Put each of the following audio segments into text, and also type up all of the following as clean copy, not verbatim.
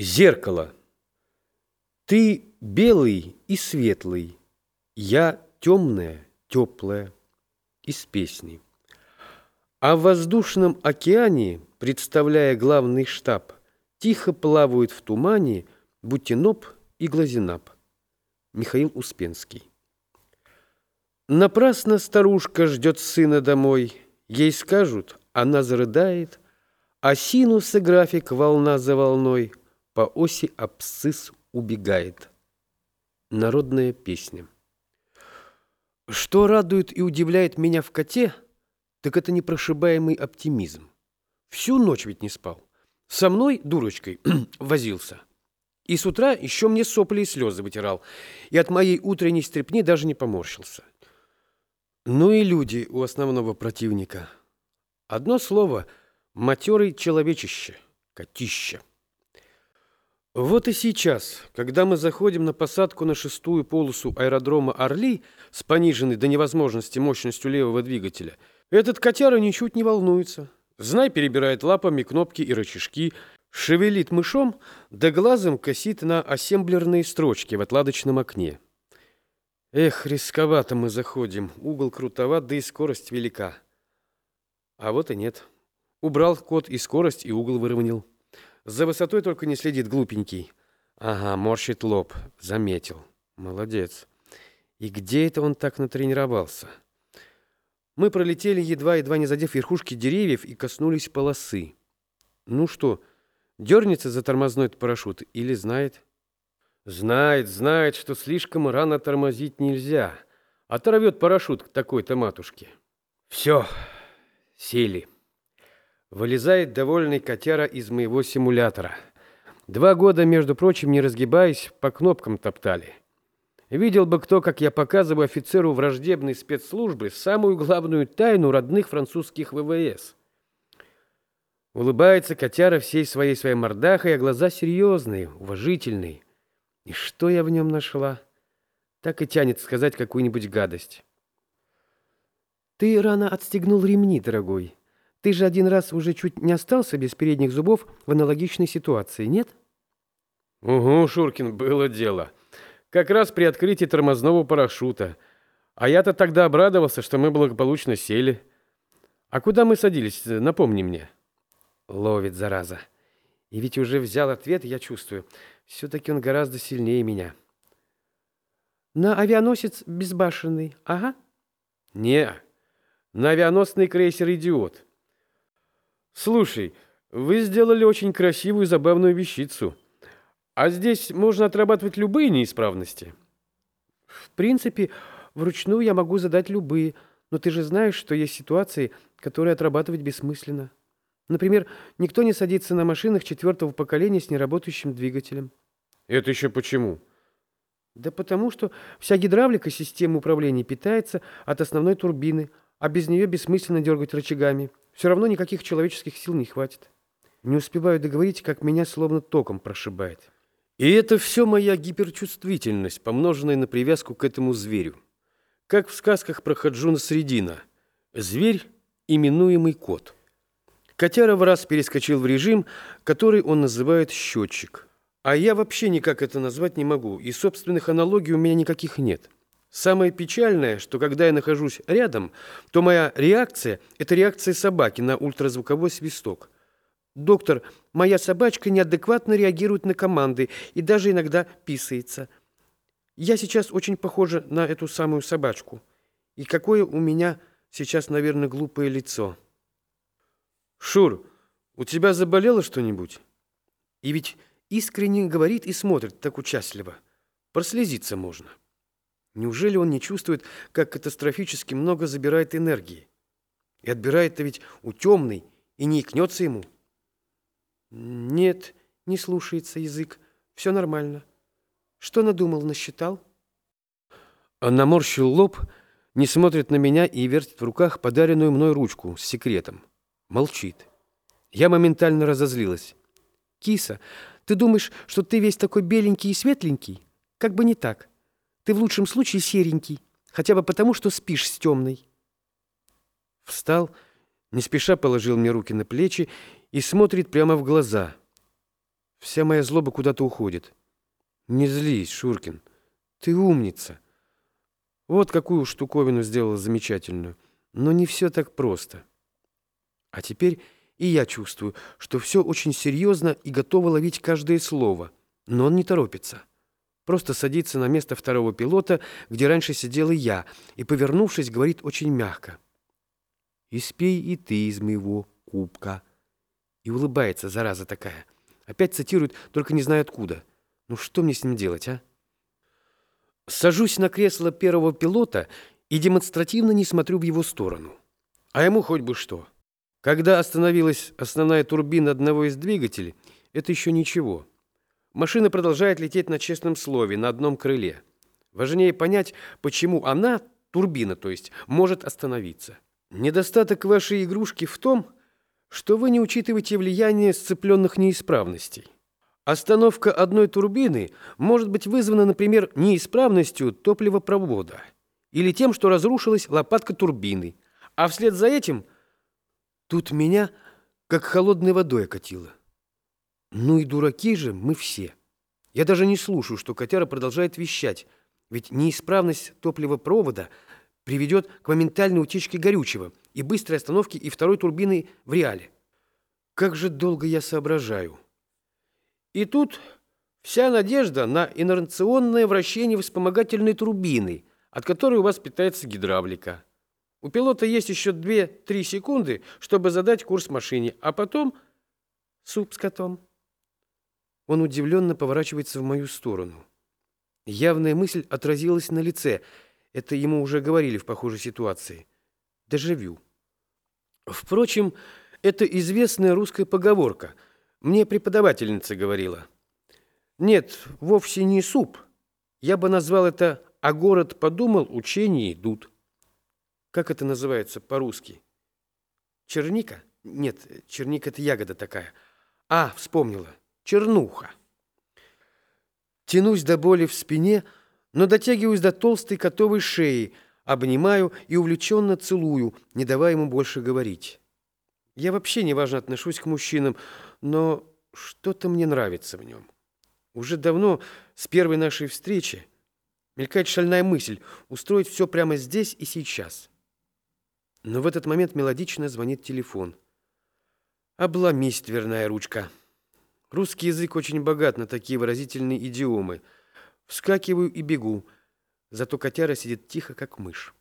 Зеркало. Ты белый и светлый, я темная, теплая, из песни. А в воздушном океане, представляя главный штаб, тихо плавают в тумане Бутиноп и Глазенап. Михаил Успенский. Напрасно старушка ждет сына домой. Ей скажут, она зарыдает, а синус и график волна за волной по оси абсцисс убегает. Народная песня. Что радует и удивляет меня в коте, так это непрошибаемый оптимизм. Всю ночь ведь не спал. Со мной, дурочкой, возился. И с утра еще мне сопли и слезы вытирал. И от моей утренней стряпни даже не поморщился. Ну и люди у основного противника. Одно слово — матерый человечище, котище. Вот и сейчас, когда мы заходим на посадку на 6-ю полосу аэродрома Орли с пониженной до невозможности мощностью левого двигателя, этот котяра ничуть не волнуется. Знай, перебирает лапами кнопки и рычажки, шевелит мышом, да глазом косит на ассемблерные строчки в отладочном окне. Эх, рисковато мы заходим, угол крутоват, да и скорость велика. А вот и нет. Убрал кот и скорость, и угол выровнял. За высотой только не следит глупенький. Ага, морщит лоб. Заметил. Молодец. И где это он так натренировался? Мы пролетели, едва не задев верхушки деревьев, и коснулись полосы. Ну что, дернется за тормозной парашют или знает? Знает, что слишком рано тормозить нельзя. Оторвет парашют к такой-то матушке. Все, сели. Вылезает довольный котяра из моего симулятора. 2 года, между прочим, не разгибаясь, по кнопкам топтали. Видел бы кто, как я показываю офицеру враждебной спецслужбы самую главную тайну родных французских ВВС. Улыбается котяра всей своей мордахой, а глаза серьезные, уважительные. И что я в нем нашла? Так и тянет сказать какую-нибудь гадость. Ты рано отстегнул ремни, дорогой. Ты же один раз уже чуть не остался без передних зубов в аналогичной ситуации, нет? Угу, Шуркин, было дело. Как раз при открытии тормозного парашюта. А я-то тогда обрадовался, что мы благополучно сели. А куда мы садились, напомни мне. Ловит, зараза. И ведь уже взял ответ, я чувствую. Все-таки он гораздо сильнее меня. На авианосец безбашенный, ага. Не, на авианосный крейсер «Идиот». Слушай, вы сделали очень красивую и забавную вещицу. А здесь можно отрабатывать любые неисправности? В принципе, вручную я могу задать любые, но ты же знаешь, что есть ситуации, которые отрабатывать бессмысленно. Например, никто не садится на машинах 4-го поколения с неработающим двигателем. Это еще почему? Да потому что вся гидравлика системы управления питается от основной турбины, а без нее бессмысленно дергать рычагами. Все равно никаких человеческих сил не хватит. Не успеваю договорить, как меня словно током прошибает. И это все моя гиперчувствительность, помноженная на привязку к этому зверю. Как в сказках про Хаджуна Средина. Зверь, именуемый кот. Котяра в раз перескочил в режим, который он называет счетчик. А я вообще никак это назвать не могу, и собственных аналогий у меня никаких нет. Самое печальное, что когда я нахожусь рядом, то моя реакция – это реакция собаки на ультразвуковой свисток. Доктор, моя собачка неадекватно реагирует на команды и даже иногда писается. Я сейчас очень похожа на эту самую собачку. И какое у меня сейчас, наверное, глупое лицо. Шур, у тебя заболело что-нибудь? И ведь искренне говорит и смотрит так участливо. Прослезиться можно. Неужели он не чувствует, как катастрофически много забирает энергии? И отбирает-то ведь у темной, и не икнется ему. Нет, не слушается язык. Все нормально. Что надумал, насчитал? Он наморщил лоб, не смотрит на меня и вертит в руках подаренную мной ручку с секретом. Молчит. Я моментально разозлилась. Киса, ты думаешь, что ты весь такой беленький и светленький? Как бы не так. Ты в лучшем случае серенький, хотя бы потому, что спишь с темной. Встал, не спеша положил мне руки на плечи и смотрит прямо в глаза. Вся моя злоба куда-то уходит. Не злись, Шуркин. Ты умница. Вот какую штуковину сделала замечательную. Но не все так просто. А теперь и я чувствую, что все очень серьезно и готова ловить каждое слово. Но он не торопится. Просто садится на место второго пилота, где раньше сидела я, и, повернувшись, говорит очень мягко. «Испей и ты из моего кубка». И улыбается, зараза такая. Опять цитирует, только не знаю откуда. Ну что мне с ним делать, а? Сажусь на кресло первого пилота и демонстративно не смотрю в его сторону. А ему хоть бы что. Когда остановилась основная турбина одного из двигателей, это еще ничего. Машина продолжает лететь на честном слове, на одном крыле. Важнее понять, почему она, турбина, то есть, может остановиться. Недостаток вашей игрушки в том, что вы не учитываете влияние сцепленных неисправностей. Остановка одной турбины может быть вызвана, например, неисправностью топливопровода или тем, что разрушилась лопатка турбины, а вслед за этим тут меня как холодной водой окатило. Ну и дураки же мы все. Я даже не слушаю, что котяра продолжает вещать, ведь неисправность топливопровода приведет к моментальной утечке горючего и быстрой остановке и второй турбины в реале. Как же долго я соображаю. И тут вся надежда на инерционное вращение вспомогательной турбины, от которой у вас питается гидравлика. У пилота есть еще 2-3 секунды, чтобы задать курс машине, а потом суп с котом. Он удивленно поворачивается в мою сторону. Явная мысль отразилась на лице. Это ему уже говорили в похожей ситуации. Дежавю. Впрочем, это известная русская поговорка. Мне преподавательница говорила. Нет, вовсе не суп. Я бы назвал это «а город подумал, учения идут». Как это называется по-русски? Черника? Нет, черника — это ягода такая. А, вспомнила. Чернуха. Тянусь до боли в спине, но дотягиваюсь до толстой котовой шеи, обнимаю и увлеченно целую, не давая ему больше говорить. Я вообще неважно отношусь к мужчинам, но что-то мне нравится в нем. Уже давно, с первой нашей встречи, мелькает шальная мысль устроить все прямо здесь и сейчас. Но в этот момент мелодично звонит телефон. Обломись, дверная ручка. Русский язык очень богат на такие выразительные идиомы. Вскакиваю и бегу. Зато котяра сидит тихо, как мышь.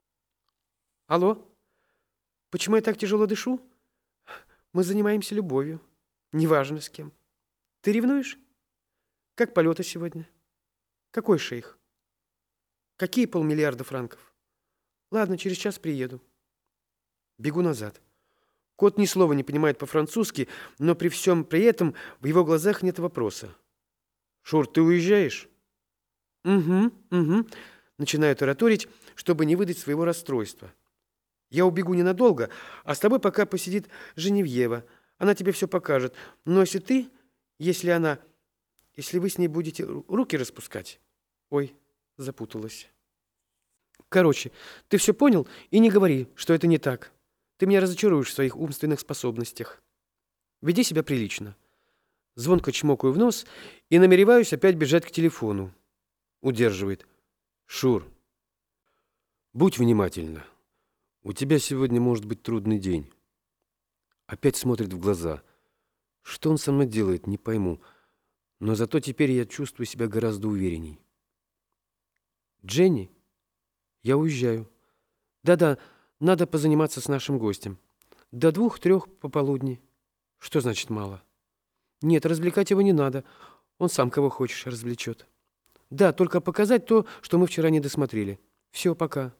Алло? Почему я так тяжело дышу? Мы занимаемся любовью. Неважно с кем. Ты ревнуешь? Как полеты сегодня? Какой шейх? Какие 500 000 000 франков? Ладно, через час приеду. Бегу назад. Кот ни слова не понимает по-французски, но при всем при этом в его глазах нет вопроса. «Шур, ты уезжаешь?» «Угу, угу», начинаю тараторить, чтобы не выдать своего расстройства. «Я убегу ненадолго, а с тобой пока посидит Женевьева. Она тебе все покажет. Но если вы с ней будете руки распускать...» Ой, запуталась. Короче, ты все понял и не говори, что это не так. Ты меня разочаруешь в своих умственных способностях. Веди себя прилично. Звонко чмокаю в нос и намереваюсь опять бежать к телефону. Удерживает. Шур, будь внимательна. У тебя сегодня может быть трудный день. Опять смотрит в глаза. Что он со мной делает, не пойму. Но зато теперь я чувствую себя гораздо уверенней. Дженни, я уезжаю. Да-да, надо позаниматься с нашим гостем. До 2-3 пополудни. Что значит мало? Нет, развлекать его не надо. Он сам кого хочешь развлечет. Да, только показать то, что мы вчера не досмотрели. Все, пока.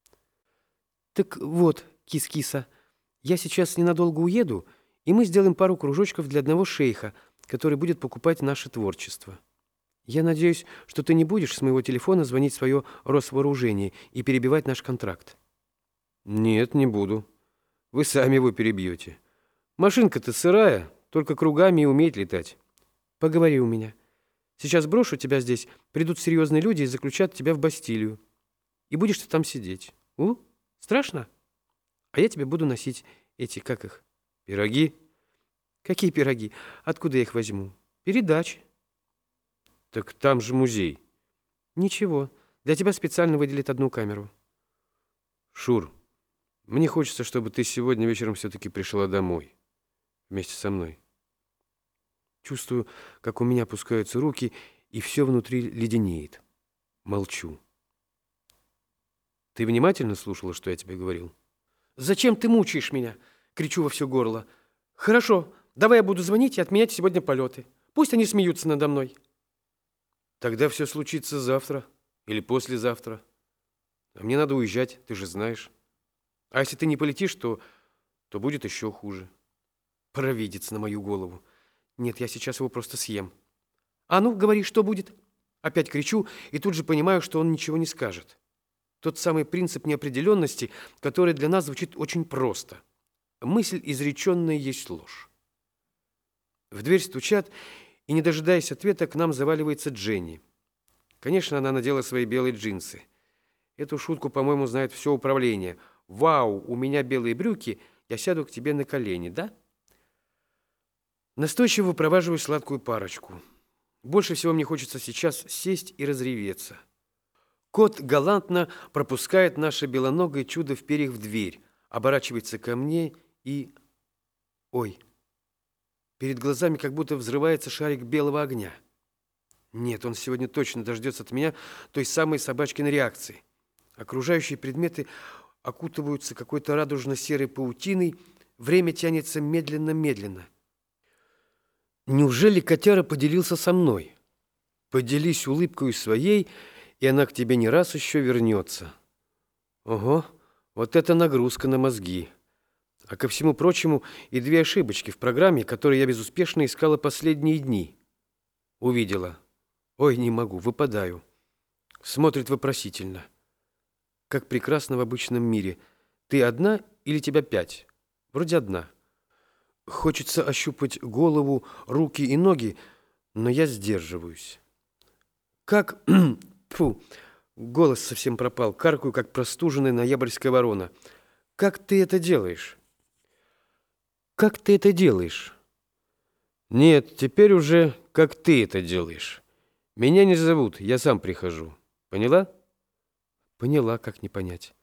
Так вот, кис-киса, я сейчас ненадолго уеду, и мы сделаем пару кружочков для одного шейха, который будет покупать наше творчество. Я надеюсь, что ты не будешь с моего телефона звонить в свое Росвооружение и перебивать наш контракт. Нет, не буду. Вы сами его перебьете. Машинка-то сырая, только кругами и умеет летать. Поговори у меня. Сейчас брошу тебя здесь, придут серьезные люди и заключат тебя в Бастилию. И будешь ты там сидеть. Страшно? А я тебе буду носить эти, как их, пироги. Какие пироги? Откуда я их возьму? Передачи. Так там же музей. Ничего, для тебя специально выделят одну камеру. Шур, мне хочется, чтобы ты сегодня вечером все-таки пришла домой. Вместе со мной. Чувствую, как у меня опускаются руки, и все внутри леденеет. Молчу. Ты внимательно слушала, что я тебе говорил? «Зачем ты мучаешь меня?» — кричу во все горло. «Хорошо, давай я буду звонить и отменять сегодня полеты. Пусть они смеются надо мной». Тогда все случится завтра или послезавтра. А мне надо уезжать, ты же знаешь. А если ты не полетишь, то будет еще хуже. Провидец на мою голову. Нет, я сейчас его просто съем. «А ну, говори, что будет?» Опять кричу и тут же понимаю, что он ничего не скажет. Тот самый принцип неопределенности, который для нас звучит очень просто. Мысль, изреченная, есть ложь. В дверь стучат, и, не дожидаясь ответа, к нам заваливается Дженни. Конечно, она надела свои белые джинсы. Эту шутку, по-моему, знает все управление. «Вау, у меня белые брюки, я сяду к тебе на колени, да?» Настойчиво выпроваживаю сладкую парочку. Больше всего мне хочется сейчас сесть и разреветься. Кот галантно пропускает наше белоногое чудо в перьях в дверь, оборачивается ко мне и... Ой, перед глазами как будто взрывается шарик белого огня. Нет, он сегодня точно дождется от меня той самой собачкиной реакции. Окружающие предметы окутываются какой-то радужно-серой паутиной, время тянется медленно-медленно. Неужели котяра поделился со мной? Поделись улыбкой своей, и она к тебе не раз еще вернется. Ого, вот это нагрузка на мозги. А ко всему прочему и две ошибочки в программе, которые я безуспешно искала последние дни. Увидела. Ой, не могу, выпадаю. Смотрит вопросительно. Как прекрасно в обычном мире. Ты одна или тебя 5? Вроде одна. Хочется ощупать голову, руки и ноги, но я сдерживаюсь. Как... Фу, голос совсем пропал, каркаю, как простуженная ноябрьская ворона. Как ты это делаешь? Как ты это делаешь? Нет, теперь уже как ты это делаешь. Меня не зовут, я сам прихожу. Поняла? Поняла, как не понять.